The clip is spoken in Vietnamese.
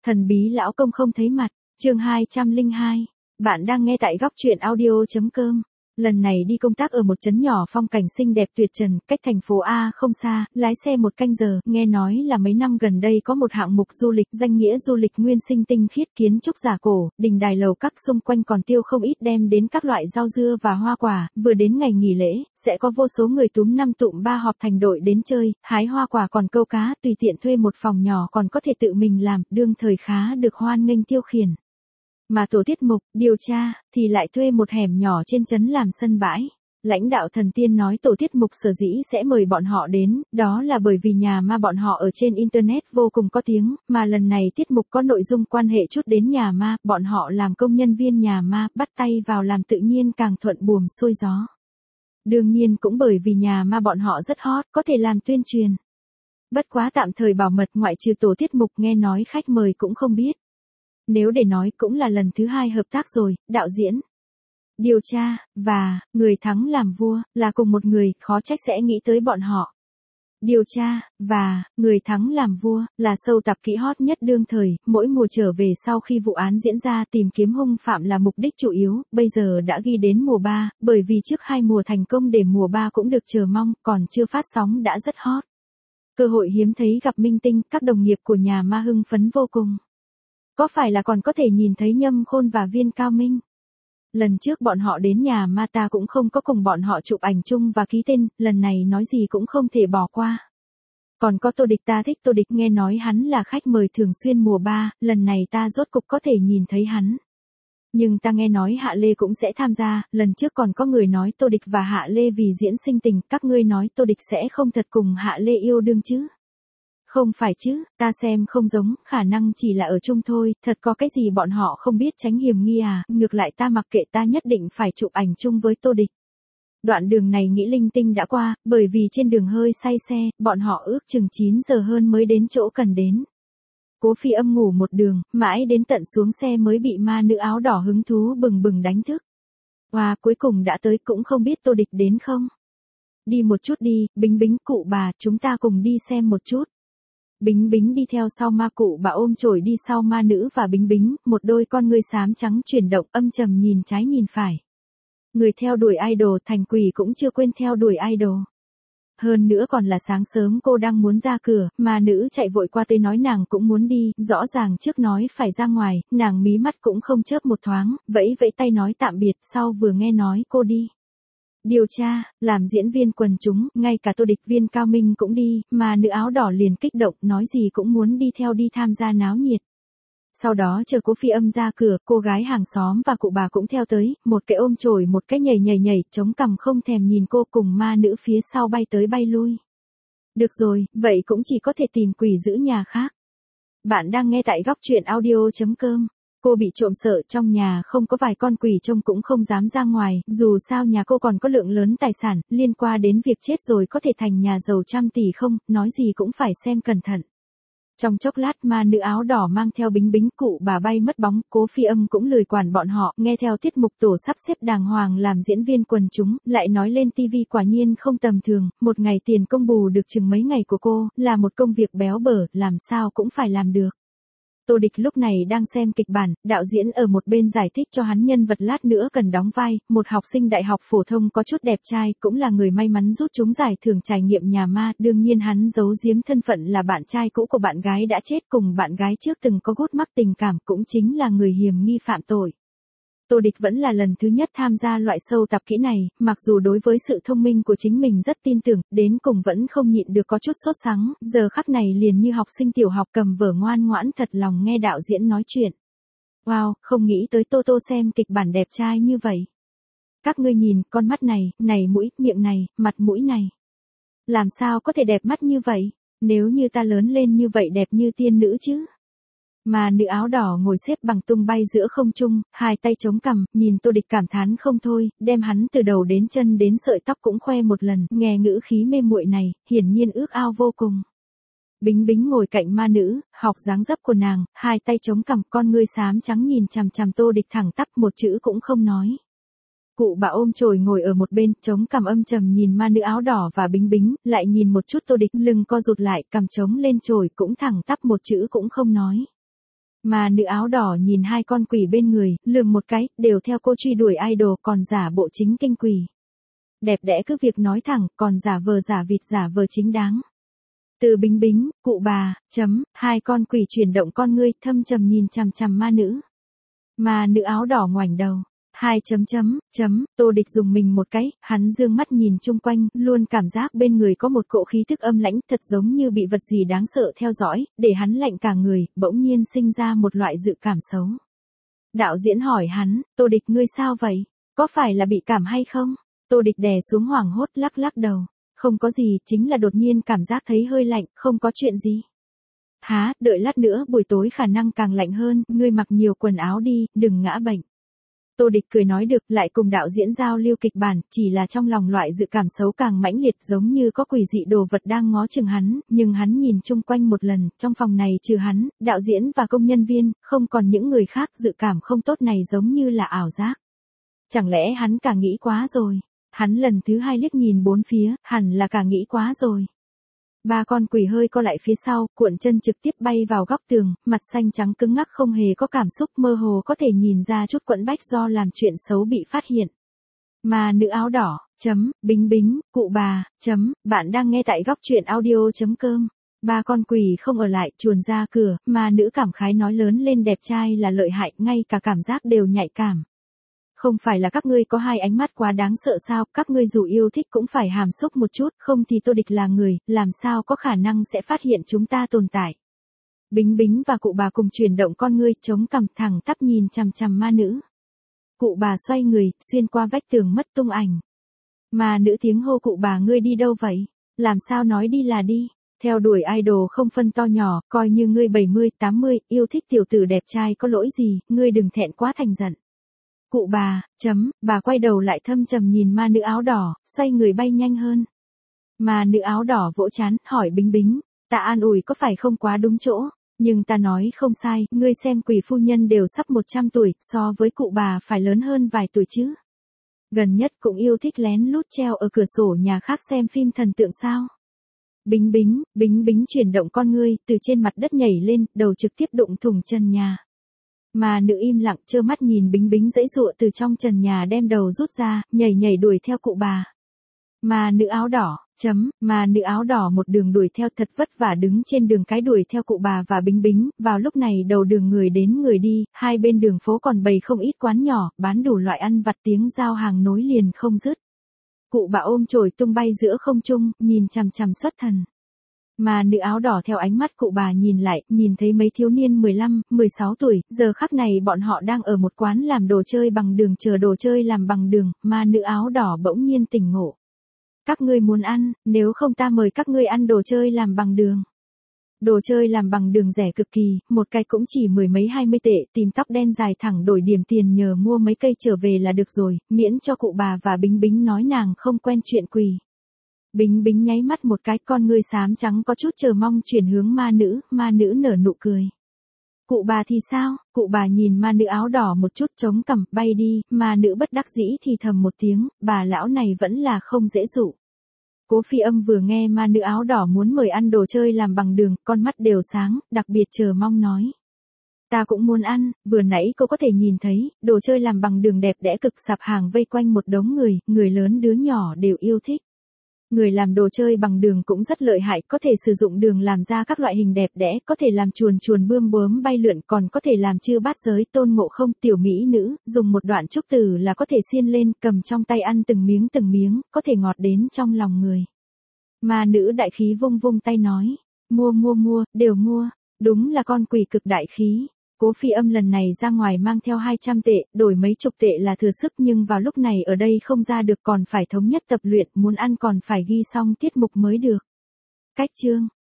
Thần bí lão công không thấy mặt, chương 202. Bạn đang nghe tại góc truyện audio.com. Lần này đi công tác ở một trấn nhỏ phong cảnh xinh đẹp tuyệt trần, cách thành phố A không xa, lái xe 1 canh giờ, nghe nói là mấy năm gần đây có một hạng mục du lịch danh nghĩa du lịch nguyên sinh tinh khiết kiến trúc giả cổ, đình đài lầu các xung quanh còn tiêu không ít đem đến các loại rau dưa và hoa quả, vừa đến ngày nghỉ lễ, sẽ có vô số người túm 5 tụm 3 họp thành đội đến chơi, hái hoa quả còn câu cá, tùy tiện thuê một phòng nhỏ còn có thể tự mình làm, đương thời khá được hoan nghênh tiêu khiển. Mà tổ tiết mục, điều tra, thì lại thuê một hẻm nhỏ trên trấn làm sân bãi. Lãnh đạo thần tiên nói tổ tiết mục sở dĩ sẽ mời bọn họ đến, đó là bởi vì nhà ma bọn họ ở trên Internet vô cùng có tiếng, mà lần này tiết mục có nội dung quan hệ chút đến nhà ma, bọn họ làm công nhân viên nhà ma, bắt tay vào làm tự nhiên càng thuận buồm xuôi gió. Đương nhiên cũng bởi vì nhà ma bọn họ rất hot, có thể làm tuyên truyền. Bất quá tạm thời bảo mật ngoại trừ tổ tiết mục nghe nói khách mời cũng không biết. Nếu để nói cũng là lần thứ 2 hợp tác rồi, đạo diễn, điều tra, và, người thắng làm vua, là cùng một người, khó trách sẽ nghĩ tới bọn họ. Điều tra, và, người thắng làm vua, là sâu tạp kỹ hot nhất đương thời, mỗi mùa trở về sau khi vụ án diễn ra tìm kiếm hung phạm là mục đích chủ yếu, bây giờ đã ghi đến mùa 3, bởi vì trước 2 mùa thành công để mùa 3 cũng được chờ mong, còn chưa phát sóng đã rất hot. Cơ hội hiếm thấy gặp minh tinh, các đồng nghiệp của nhà ma hưng phấn vô cùng. Có phải là còn có thể nhìn thấy Nhâm Khôn và Viên Cao Minh? Lần trước bọn họ đến nhà ma ta cũng không có cùng bọn họ chụp ảnh chung và ký tên, lần này nói gì cũng không thể bỏ qua. Còn có Tô Địch, ta thích Tô Địch, nghe nói hắn là khách mời thường xuyên mùa 3, lần này ta rốt cục có thể nhìn thấy hắn. Nhưng ta nghe nói Hạ Lê cũng sẽ tham gia, lần trước còn có người nói Tô Địch và Hạ Lê vì diễn sinh tình, các ngươi nói Tô Địch sẽ không thật cùng Hạ Lê yêu đương chứ? Không phải chứ, ta xem không giống, khả năng chỉ là ở chung thôi, thật có cái gì bọn họ không biết tránh hiểm nghi à, ngược lại ta mặc kệ, ta nhất định phải chụp ảnh chung với Tô Địch. Đoạn đường này nghĩ linh tinh đã qua, bởi vì trên đường hơi say xe, bọn họ ước chừng 9 giờ hơn mới đến chỗ cần đến. Cố Phi Âm ngủ một đường, mãi đến tận xuống xe mới bị ma nữ áo đỏ hứng thú bừng bừng đánh thức. Wow, cuối cùng đã tới, cũng không biết Tô Địch đến không? Đi một chút đi, Bính Bính, cụ bà, chúng ta cùng đi xem một chút. Bính Bính đi theo sau ma, cụ bà ôm chổi đi sau ma nữ và Bính Bính, một đôi con ngươi xám trắng chuyển động âm trầm nhìn trái nhìn phải. Người theo đuổi idol thành quỷ cũng chưa quên theo đuổi idol. Hơn nữa còn là sáng sớm cô đang muốn ra cửa, ma nữ chạy vội qua tới nói nàng cũng muốn đi, rõ ràng trước nói phải ra ngoài, nàng mí mắt cũng không chớp một thoáng, vẫy vẫy tay nói tạm biệt, sau vừa nghe nói cô đi. Điều tra, làm diễn viên quần chúng, ngay cả Tô Địch, Viên Cao Minh cũng đi, mà nữ áo đỏ liền kích động, nói gì cũng muốn đi theo đi tham gia náo nhiệt. Sau đó chờ Cố Phi Âm ra cửa, cô gái hàng xóm và cụ bà cũng theo tới, một cái ôm chổi một cái nhảy, chống cằm không thèm nhìn cô, cùng ma nữ phía sau bay tới bay lui. Được rồi, vậy cũng chỉ có thể tìm quỷ giữ nhà khác. Bạn đang nghe tại góc truyện audio.com. Cô bị trộm sợ, trong nhà không có vài con quỷ trông cũng không dám ra ngoài, dù sao nhà cô còn có lượng lớn tài sản, liên quan đến việc chết rồi có thể thành nhà giàu trăm tỷ không, nói gì cũng phải xem cẩn thận. Trong chốc lát ma nữ áo đỏ mang theo Bính Bính, cụ bà bay mất bóng, Cố Phi Âm cũng lười quản bọn họ, nghe theo tiết mục tổ sắp xếp đàng hoàng làm diễn viên quần chúng, lại nói lên TV quả nhiên không tầm thường, một ngày tiền công bù được chừng mấy ngày của cô, là một công việc béo bở, làm sao cũng phải làm được. Tô Địch lúc này đang xem kịch bản, đạo diễn ở một bên giải thích cho hắn nhân vật lát nữa cần đóng vai, một học sinh đại học phổ thông có chút đẹp trai, cũng là người may mắn rút trúng giải thưởng trải nghiệm nhà ma, đương nhiên hắn giấu giếm thân phận là bạn trai cũ của bạn gái đã chết, cùng bạn gái trước từng có gút mắc tình cảm, cũng chính là người hiểm nghi phạm tội. Tô Địch vẫn là lần thứ nhất tham gia loại sâu tập kỹ này, mặc dù đối với sự thông minh của chính mình rất tin tưởng, đến cùng vẫn không nhịn được có chút sốt sắng, giờ khắc này liền như học sinh tiểu học cầm vở ngoan ngoãn thật lòng nghe đạo diễn nói chuyện. Wow, không nghĩ tới Tô Tô xem kịch bản đẹp trai như vậy. Các ngươi nhìn, con mắt này mũi, miệng này, mặt mũi này. Làm sao có thể đẹp mắt như vậy, nếu như ta lớn lên như vậy đẹp như tiên nữ chứ. Mà nữ áo đỏ ngồi xếp bằng tung bay giữa không trung, hai tay chống cằm, nhìn Tô Địch cảm thán không thôi, đem hắn từ đầu đến chân đến sợi tóc cũng khoe một lần, nghe ngữ khí mê muội này, hiển nhiên ước ao vô cùng. Bính Bính ngồi cạnh ma nữ, học dáng dấp của nàng, hai tay chống cằm, con ngươi xám trắng nhìn chằm chằm Tô Địch thẳng tắp, một chữ cũng không nói. Cụ bà ôm chổi ngồi ở một bên, chống cằm âm trầm nhìn ma nữ áo đỏ và Bính Bính, lại nhìn một chút Tô Địch, lưng co rụt lại, cằm chống lên chổi cũng thẳng tắp, một chữ cũng không nói. Mà nữ áo đỏ nhìn hai con quỷ bên người, lườm một cái, đều theo cô truy đuổi idol còn giả bộ chính kinh quỷ. Đẹp đẽ cứ việc nói thẳng, còn giả vờ giả vịt giả vờ chính đáng. Từ Bính Bính, cụ bà, hai con quỷ chuyển động con ngươi, thâm trầm nhìn chằm chằm ma nữ. Mà nữ áo đỏ ngoảnh đầu. Tô Địch dùng mình một cái, hắn dương mắt nhìn chung quanh, luôn cảm giác bên người có một cỗ khí thức âm lãnh, thật giống như bị vật gì đáng sợ theo dõi, để hắn lạnh cả người, bỗng nhiên sinh ra một loại dự cảm xấu. Đạo diễn hỏi hắn, Tô Địch ngươi sao vậy? Có phải là bị cảm hay không? Tô Địch đè xuống hoảng hốt lắc lắc đầu. Không có gì, chính là đột nhiên cảm giác thấy hơi lạnh, không có chuyện gì. Há, đợi lát nữa buổi tối khả năng càng lạnh hơn, ngươi mặc nhiều quần áo đi, đừng ngã bệnh. Tô Địch cười nói được, lại cùng đạo diễn giao lưu kịch bản, chỉ là trong lòng loại dự cảm xấu càng mãnh liệt giống như có quỷ dị đồ vật đang ngó chừng hắn, nhưng hắn nhìn chung quanh một lần, trong phòng này trừ hắn, đạo diễn và công nhân viên, không còn những người khác, dự cảm không tốt này giống như là ảo giác. Chẳng lẽ hắn cả nghĩ quá rồi? Hắn lần thứ hai liếc nhìn bốn phía, hẳn là cả nghĩ quá rồi. Ba con quỷ hơi co lại phía sau, cuộn chân trực tiếp bay vào góc tường, mặt xanh trắng cứng ngắc không hề có cảm xúc, mơ hồ có thể nhìn ra chút quẫn bách do làm chuyện xấu bị phát hiện. Mà nữ áo đỏ, Bính Bính, cụ bà, bạn đang nghe tại góc truyện audio.com. Ba con quỷ không ở lại, chuồn ra cửa, mà nữ cảm khái nói lớn lên đẹp trai là lợi hại, ngay cả cảm giác đều nhạy cảm. Không phải là các ngươi có hai ánh mắt quá đáng sợ sao, các ngươi dù yêu thích cũng phải hàm xúc một chút, không thì Tô Địch là người, làm sao có khả năng sẽ phát hiện chúng ta tồn tại. Bính Bính và cụ bà cùng chuyển động con ngươi, chống cằm thẳng tắp nhìn chằm chằm ma nữ. Cụ bà xoay người, xuyên qua vách tường mất tung ảnh. Ma nữ tiếng hô cụ bà ngươi đi đâu vậy? Làm sao nói đi là đi? Theo đuổi idol không phân to nhỏ, coi như ngươi 70, 80, yêu thích tiểu tử đẹp trai có lỗi gì, ngươi đừng thẹn quá thành giận. Cụ bà, bà quay đầu lại thâm trầm nhìn ma nữ áo đỏ, xoay người bay nhanh hơn. Ma nữ áo đỏ vỗ trán, hỏi Bính Bính, ta an ủi có phải không quá đúng chỗ, nhưng ta nói không sai, ngươi xem quỷ phu nhân đều sắp 100 tuổi, so với cụ bà phải lớn hơn vài tuổi chứ. Gần nhất cũng yêu thích lén lút treo ở cửa sổ nhà khác xem phim thần tượng sao. Bính Bính chuyển động con ngươi, từ trên mặt đất nhảy lên, đầu trực tiếp đụng thủng trần nhà. Mà nữ im lặng trơ mắt nhìn Bính Bính giãy giụa từ trong trần nhà đem đầu rút ra, nhảy đuổi theo cụ bà. Mà nữ áo đỏ, mà nữ áo đỏ một đường đuổi theo thật vất vả đứng trên đường cái đuổi theo cụ bà và Bính Bính, vào lúc này đầu đường người đến người đi, hai bên đường phố còn bày không ít quán nhỏ, bán đủ loại ăn vặt tiếng giao hàng nối liền không dứt. Cụ bà ôm chổi tung bay giữa không trung, nhìn chằm chằm xuất thần. Mà nữ áo đỏ theo ánh mắt cụ bà nhìn lại, nhìn thấy mấy thiếu niên 15, 16 tuổi, giờ khắc này bọn họ đang ở một quán làm đồ chơi bằng đường chờ đồ chơi làm bằng đường, mà nữ áo đỏ bỗng nhiên tỉnh ngộ. Các ngươi muốn ăn, nếu không ta mời các ngươi ăn đồ chơi làm bằng đường. Đồ chơi làm bằng đường rẻ cực kỳ, một cái cũng chỉ 10 mấy 20 tệ, tìm tóc đen dài thẳng đổi điểm tiền nhờ mua mấy cây trở về là được rồi, miễn cho cụ bà và Bính Bính nói nàng không quen chuyện quỳ. Bính Bính nháy mắt một cái, con ngươi xám trắng có chút chờ mong chuyển hướng ma nữ nở nụ cười. Cụ bà thì sao? Cụ bà nhìn ma nữ áo đỏ một chút chống cằm, bay đi, ma nữ bất đắc dĩ thì thầm một tiếng, bà lão này vẫn là không dễ dụ. Cố Phi Âm vừa nghe ma nữ áo đỏ muốn mời ăn đồ chơi làm bằng đường, con mắt đều sáng, đặc biệt chờ mong nói. Ta cũng muốn ăn, vừa nãy cô có thể nhìn thấy, đồ chơi làm bằng đường đẹp đẽ cực, sạp hàng vây quanh một đống người lớn đứa nhỏ đều yêu thích. Người làm đồ chơi bằng đường cũng rất lợi hại, có thể sử dụng đường làm ra các loại hình đẹp đẽ, có thể làm chuồn bươm bướm bay lượn, còn có thể làm chư bát giới, Tôn Ngộ Không, tiểu mỹ nữ, dùng một đoạn trúc tử là có thể xiên lên, cầm trong tay ăn từng miếng, có thể ngọt đến trong lòng người. Mà nữ đại khí vung vung tay nói, mua, đều mua, đúng là con quỷ cực đại khí. Cố Phi Âm lần này ra ngoài mang theo 200 tệ, đổi mấy chục tệ là thừa sức, nhưng vào lúc này ở đây không ra được, còn phải thống nhất tập luyện, muốn ăn còn phải ghi xong tiết mục mới được. Cách chương